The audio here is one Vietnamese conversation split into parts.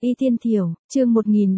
Y Tiên Thiểu, chương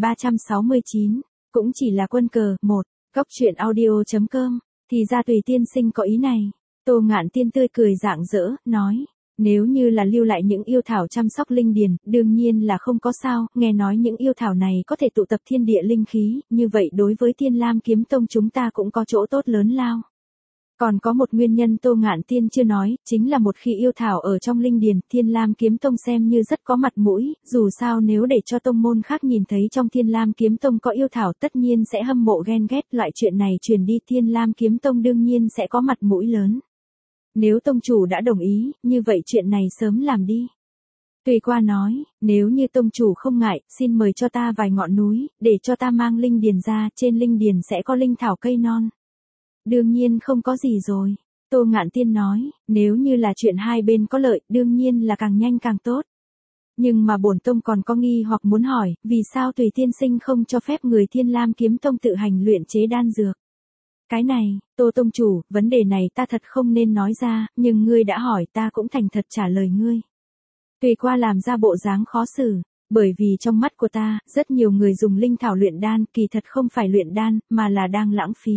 1369, cũng chỉ là quân cờ. Góc truyện audio.com, thì ra Tùy tiên sinh có ý này. Tô Ngạn Tiên tươi cười rạng rỡ, nói, nếu như là lưu lại những yêu thảo chăm sóc linh điền, đương nhiên là không có sao, nghe nói những yêu thảo này có thể tụ tập thiên địa linh khí, như vậy đối với Thiên Lam Kiếm Tông chúng ta cũng có chỗ tốt lớn lao. Còn có một nguyên nhân Tô Ngạn Tiên chưa nói, chính là một khi yêu thảo ở trong linh điền, Thiên Lam Kiếm Tông xem như rất có mặt mũi, dù sao nếu để cho tông môn khác nhìn thấy trong Thiên Lam Kiếm Tông có yêu thảo tất nhiên sẽ hâm mộ ghen ghét, loại chuyện này truyền đi Thiên Lam Kiếm Tông đương nhiên sẽ có mặt mũi lớn. Nếu tông chủ đã đồng ý, như vậy chuyện này sớm làm đi. Tùy Qua nói, nếu như tông chủ không ngại, xin mời cho ta vài ngọn núi, để cho ta mang linh điền ra, trên linh điền sẽ có linh thảo cây non. Đương nhiên không có gì rồi. Tô Ngạn Tiên nói, nếu như là chuyện hai bên có lợi, đương nhiên là càng nhanh càng tốt. Nhưng mà bổn tông còn có nghi hoặc muốn hỏi, vì sao Tùy tiên sinh không cho phép người Thiên Lam Kiếm Tông tự hành luyện chế đan dược? Cái này, Tô tông chủ, vấn đề này ta thật không nên nói ra, nhưng ngươi đã hỏi ta cũng thành thật trả lời ngươi. Tùy Qua làm ra bộ dáng khó xử, bởi vì trong mắt của ta, rất nhiều người dùng linh thảo luyện đan, kỳ thật không phải luyện đan, mà là đang lãng phí.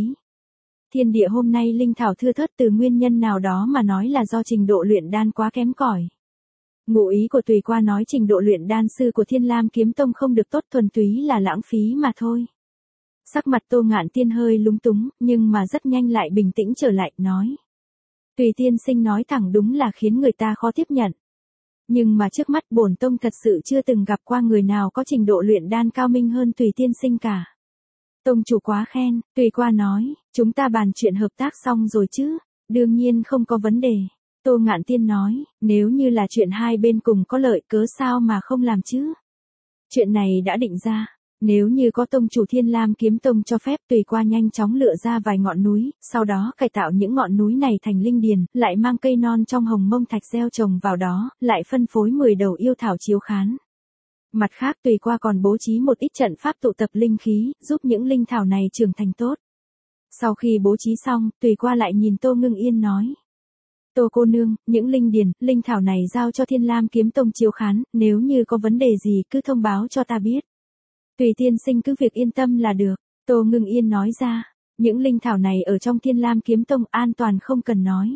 Thiên địa hôm nay linh thảo thưa thớt từ nguyên nhân nào đó mà nói là do trình độ luyện đan quá kém cỏi. Ngụ ý của Tùy Qua nói trình độ luyện đan sư của Thiên Lam Kiếm Tông không được tốt, thuần túy là lãng phí mà thôi. Sắc mặt Tô Ngạn Tiên hơi lúng túng, nhưng mà rất nhanh lại bình tĩnh trở lại, nói. Tùy tiên sinh nói thẳng đúng là khiến người ta khó tiếp nhận. Nhưng mà trước mắt bổn tông thật sự chưa từng gặp qua người nào có trình độ luyện đan cao minh hơn Tùy tiên sinh cả. Tông chủ quá khen, Tùy Qua nói, chúng ta bàn chuyện hợp tác xong rồi chứ, đương nhiên không có vấn đề. Tô Ngạn Tiên nói, nếu như là chuyện hai bên cùng có lợi cớ sao mà không làm chứ. Chuyện này đã định ra, nếu như có tông chủ Thiên Lam Kiếm Tông cho phép, Tùy Qua nhanh chóng lựa ra vài ngọn núi, sau đó cải tạo những ngọn núi này thành linh điền, lại mang cây non trong hồng mông thạch gieo trồng vào đó, lại phân phối 10 đầu yêu thảo chiếu khán. Mặt khác Tùy Qua còn bố trí một ít trận pháp tụ tập linh khí, giúp những linh thảo này trưởng thành tốt. Sau khi bố trí xong, Tùy Qua lại nhìn Tô Ngưng Yên nói. Tô cô nương, những linh điền, linh thảo này giao cho Thiên Lam Kiếm Tông chiếu khán, nếu như có vấn đề gì cứ thông báo cho ta biết. Tùy tiên sinh cứ việc yên tâm là được, Tô Ngưng Yên nói ra. Những linh thảo này ở trong Thiên Lam Kiếm Tông an toàn không cần nói.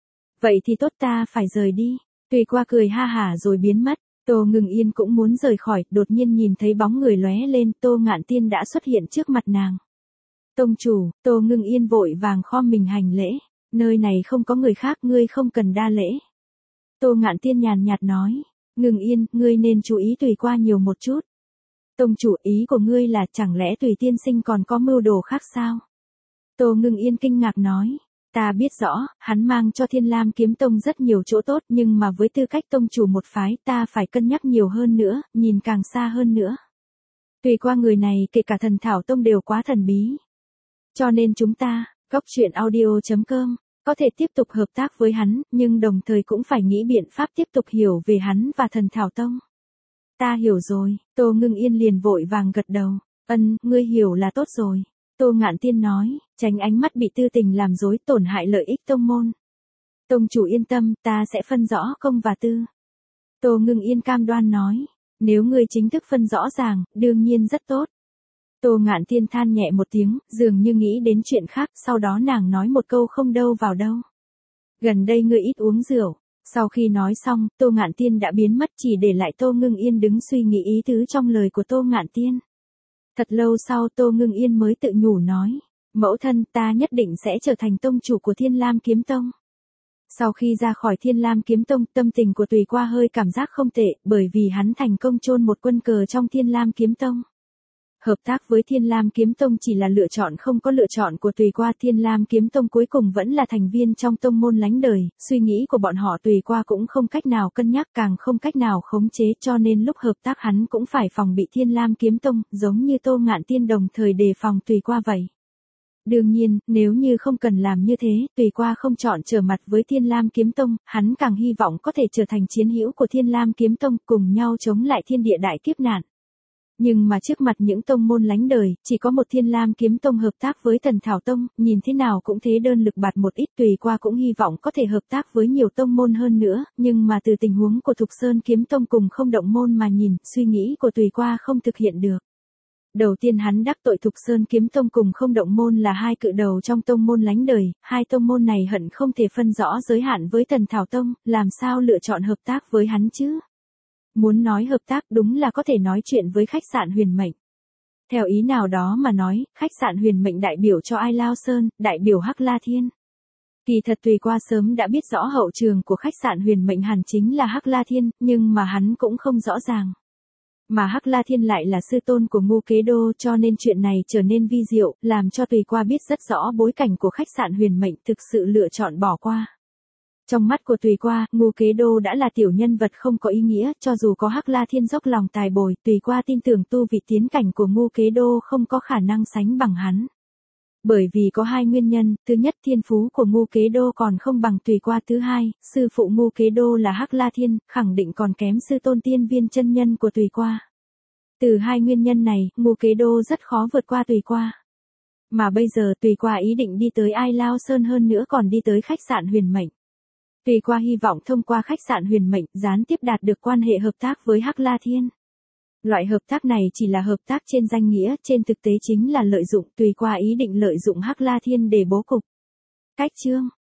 Vậy thì tốt, ta phải rời đi. Tùy Qua cười ha hả rồi biến mất. Tô Ngưng Yên cũng muốn rời khỏi, đột nhiên nhìn thấy bóng người lóe lên, Tô Ngạn Tiên đã xuất hiện trước mặt nàng. Tông chủ, Tô Ngưng Yên vội vàng khom mình hành lễ, nơi này không có người khác, ngươi không cần đa lễ. Tô Ngạn Tiên nhàn nhạt nói, Ngưng Yên, ngươi nên chú ý Tùy Qua nhiều một chút. Tông chủ, ý của ngươi là chẳng lẽ Tùy tiên sinh còn có mưu đồ khác sao? Tô Ngưng Yên kinh ngạc nói. Ta biết rõ, hắn mang cho Thiên Lam Kiếm Tông rất nhiều chỗ tốt, nhưng mà với tư cách tông chủ một phái ta phải cân nhắc nhiều hơn nữa, nhìn càng xa hơn nữa. Tùy Qua người này kể cả Thần Thảo Tông đều quá thần bí. Cho nên chúng ta, góc truyện audio.com, có thể tiếp tục hợp tác với hắn, nhưng đồng thời cũng phải nghĩ biện pháp tiếp tục hiểu về hắn và Thần Thảo Tông. Ta hiểu rồi, Tô Ngưng Yên liền vội vàng gật đầu. Ngươi hiểu là tốt rồi. Tô Ngạn Tiên nói, tránh ánh mắt bị tư tình làm dối, tổn hại lợi ích tông môn. Tông chủ yên tâm, ta sẽ phân rõ công và tư. Tô Ngưng Yên cam đoan nói, nếu ngươi chính thức phân rõ ràng, đương nhiên rất tốt. Tô Ngạn Tiên than nhẹ một tiếng, dường như nghĩ đến chuyện khác, sau đó nàng nói một câu không đâu vào đâu. Gần đây ngươi ít uống rượu. Sau khi nói xong, Tô Ngạn Tiên đã biến mất, chỉ để lại Tô Ngưng Yên đứng suy nghĩ ý tứ trong lời của Tô Ngạn Tiên. Thật lâu sau Tô Ngưng Yên mới tự nhủ nói, mẫu thân, ta nhất định sẽ trở thành tông chủ của Thiên Lam Kiếm Tông. Sau khi ra khỏi Thiên Lam Kiếm Tông, tâm tình của Tùy Qua hơi cảm giác không tệ, bởi vì hắn thành công chôn một quân cờ trong Thiên Lam Kiếm Tông. Hợp tác với Thiên Lam Kiếm Tông chỉ là lựa chọn không có lựa chọn của Tùy Qua, Thiên Lam Kiếm Tông cuối cùng vẫn là thành viên trong tông môn lánh đời, suy nghĩ của bọn họ Tùy Qua cũng không cách nào cân nhắc, càng không cách nào khống chế, cho nên lúc hợp tác hắn cũng phải phòng bị Thiên Lam Kiếm Tông, giống như Tô Ngạn Tiên đồng thời đề phòng Tùy Qua vậy. Đương nhiên, nếu như không cần làm như thế, Tùy Qua không chọn trở mặt với Thiên Lam Kiếm Tông, hắn càng hy vọng có thể trở thành chiến hữu của Thiên Lam Kiếm Tông, cùng nhau chống lại thiên địa đại kiếp nạn. Nhưng mà trước mặt những tông môn lánh đời, chỉ có một Thiên Lam Kiếm Tông hợp tác với Tần Thảo Tông, nhìn thế nào cũng thế đơn lực bạt một ít, Tùy Qua cũng hy vọng có thể hợp tác với nhiều tông môn hơn nữa, nhưng mà từ tình huống của Thục Sơn Kiếm Tông cùng Không Động Môn mà nhìn, suy nghĩ của Tùy Qua không thực hiện được. Đầu tiên hắn đắc tội Thục Sơn Kiếm Tông cùng Không Động Môn là hai cự đầu trong tông môn lánh đời, hai tông môn này hận không thể phân rõ giới hạn với Tần Thảo Tông, làm sao lựa chọn hợp tác với hắn chứ? Muốn nói hợp tác đúng là có thể nói chuyện với khách sạn Huyền Mệnh. Theo ý nào đó mà nói, khách sạn Huyền Mệnh đại biểu cho Ai Lao Sơn, đại biểu Hắc La Thiên. Kỳ thật Tùy Qua sớm đã biết rõ hậu trường của khách sạn Huyền Mệnh hẳn chính là Hắc La Thiên, nhưng mà hắn cũng không rõ ràng. Mà Hắc La Thiên lại là sư tôn của Ngô Kế Đô, cho nên chuyện này trở nên vi diệu, làm cho Tùy Qua biết rất rõ bối cảnh của khách sạn Huyền Mệnh, thực sự lựa chọn bỏ qua. Trong mắt của Tùy Qua, Ngô Kế Đô đã là tiểu nhân vật không có ý nghĩa, cho dù có Hắc La Thiên dốc lòng tài bồi, Tùy Qua tin tưởng tu vị tiến cảnh của Ngô Kế Đô không có khả năng sánh bằng hắn. Bởi vì có hai nguyên nhân, thứ nhất thiên phú của Ngô Kế Đô còn không bằng Tùy Qua, thứ hai, sư phụ Ngô Kế Đô là Hắc La Thiên, khẳng định còn kém sư tôn Tiên Viên chân nhân của Tùy Qua. Từ hai nguyên nhân này, Ngô Kế Đô rất khó vượt qua Tùy Qua. Mà bây giờ Tùy Qua ý định đi tới Ai Lao Sơn, hơn nữa còn đi tới khách sạn Huyền Mệnh. Tùy Qua hy vọng thông qua khách sạn Huyền Mệnh, gián tiếp đạt được quan hệ hợp tác với Hắc La Thiên. Loại hợp tác này chỉ là hợp tác trên danh nghĩa, trên thực tế chính là lợi dụng, Tùy Qua ý định lợi dụng Hắc La Thiên để bố cục. Cách chương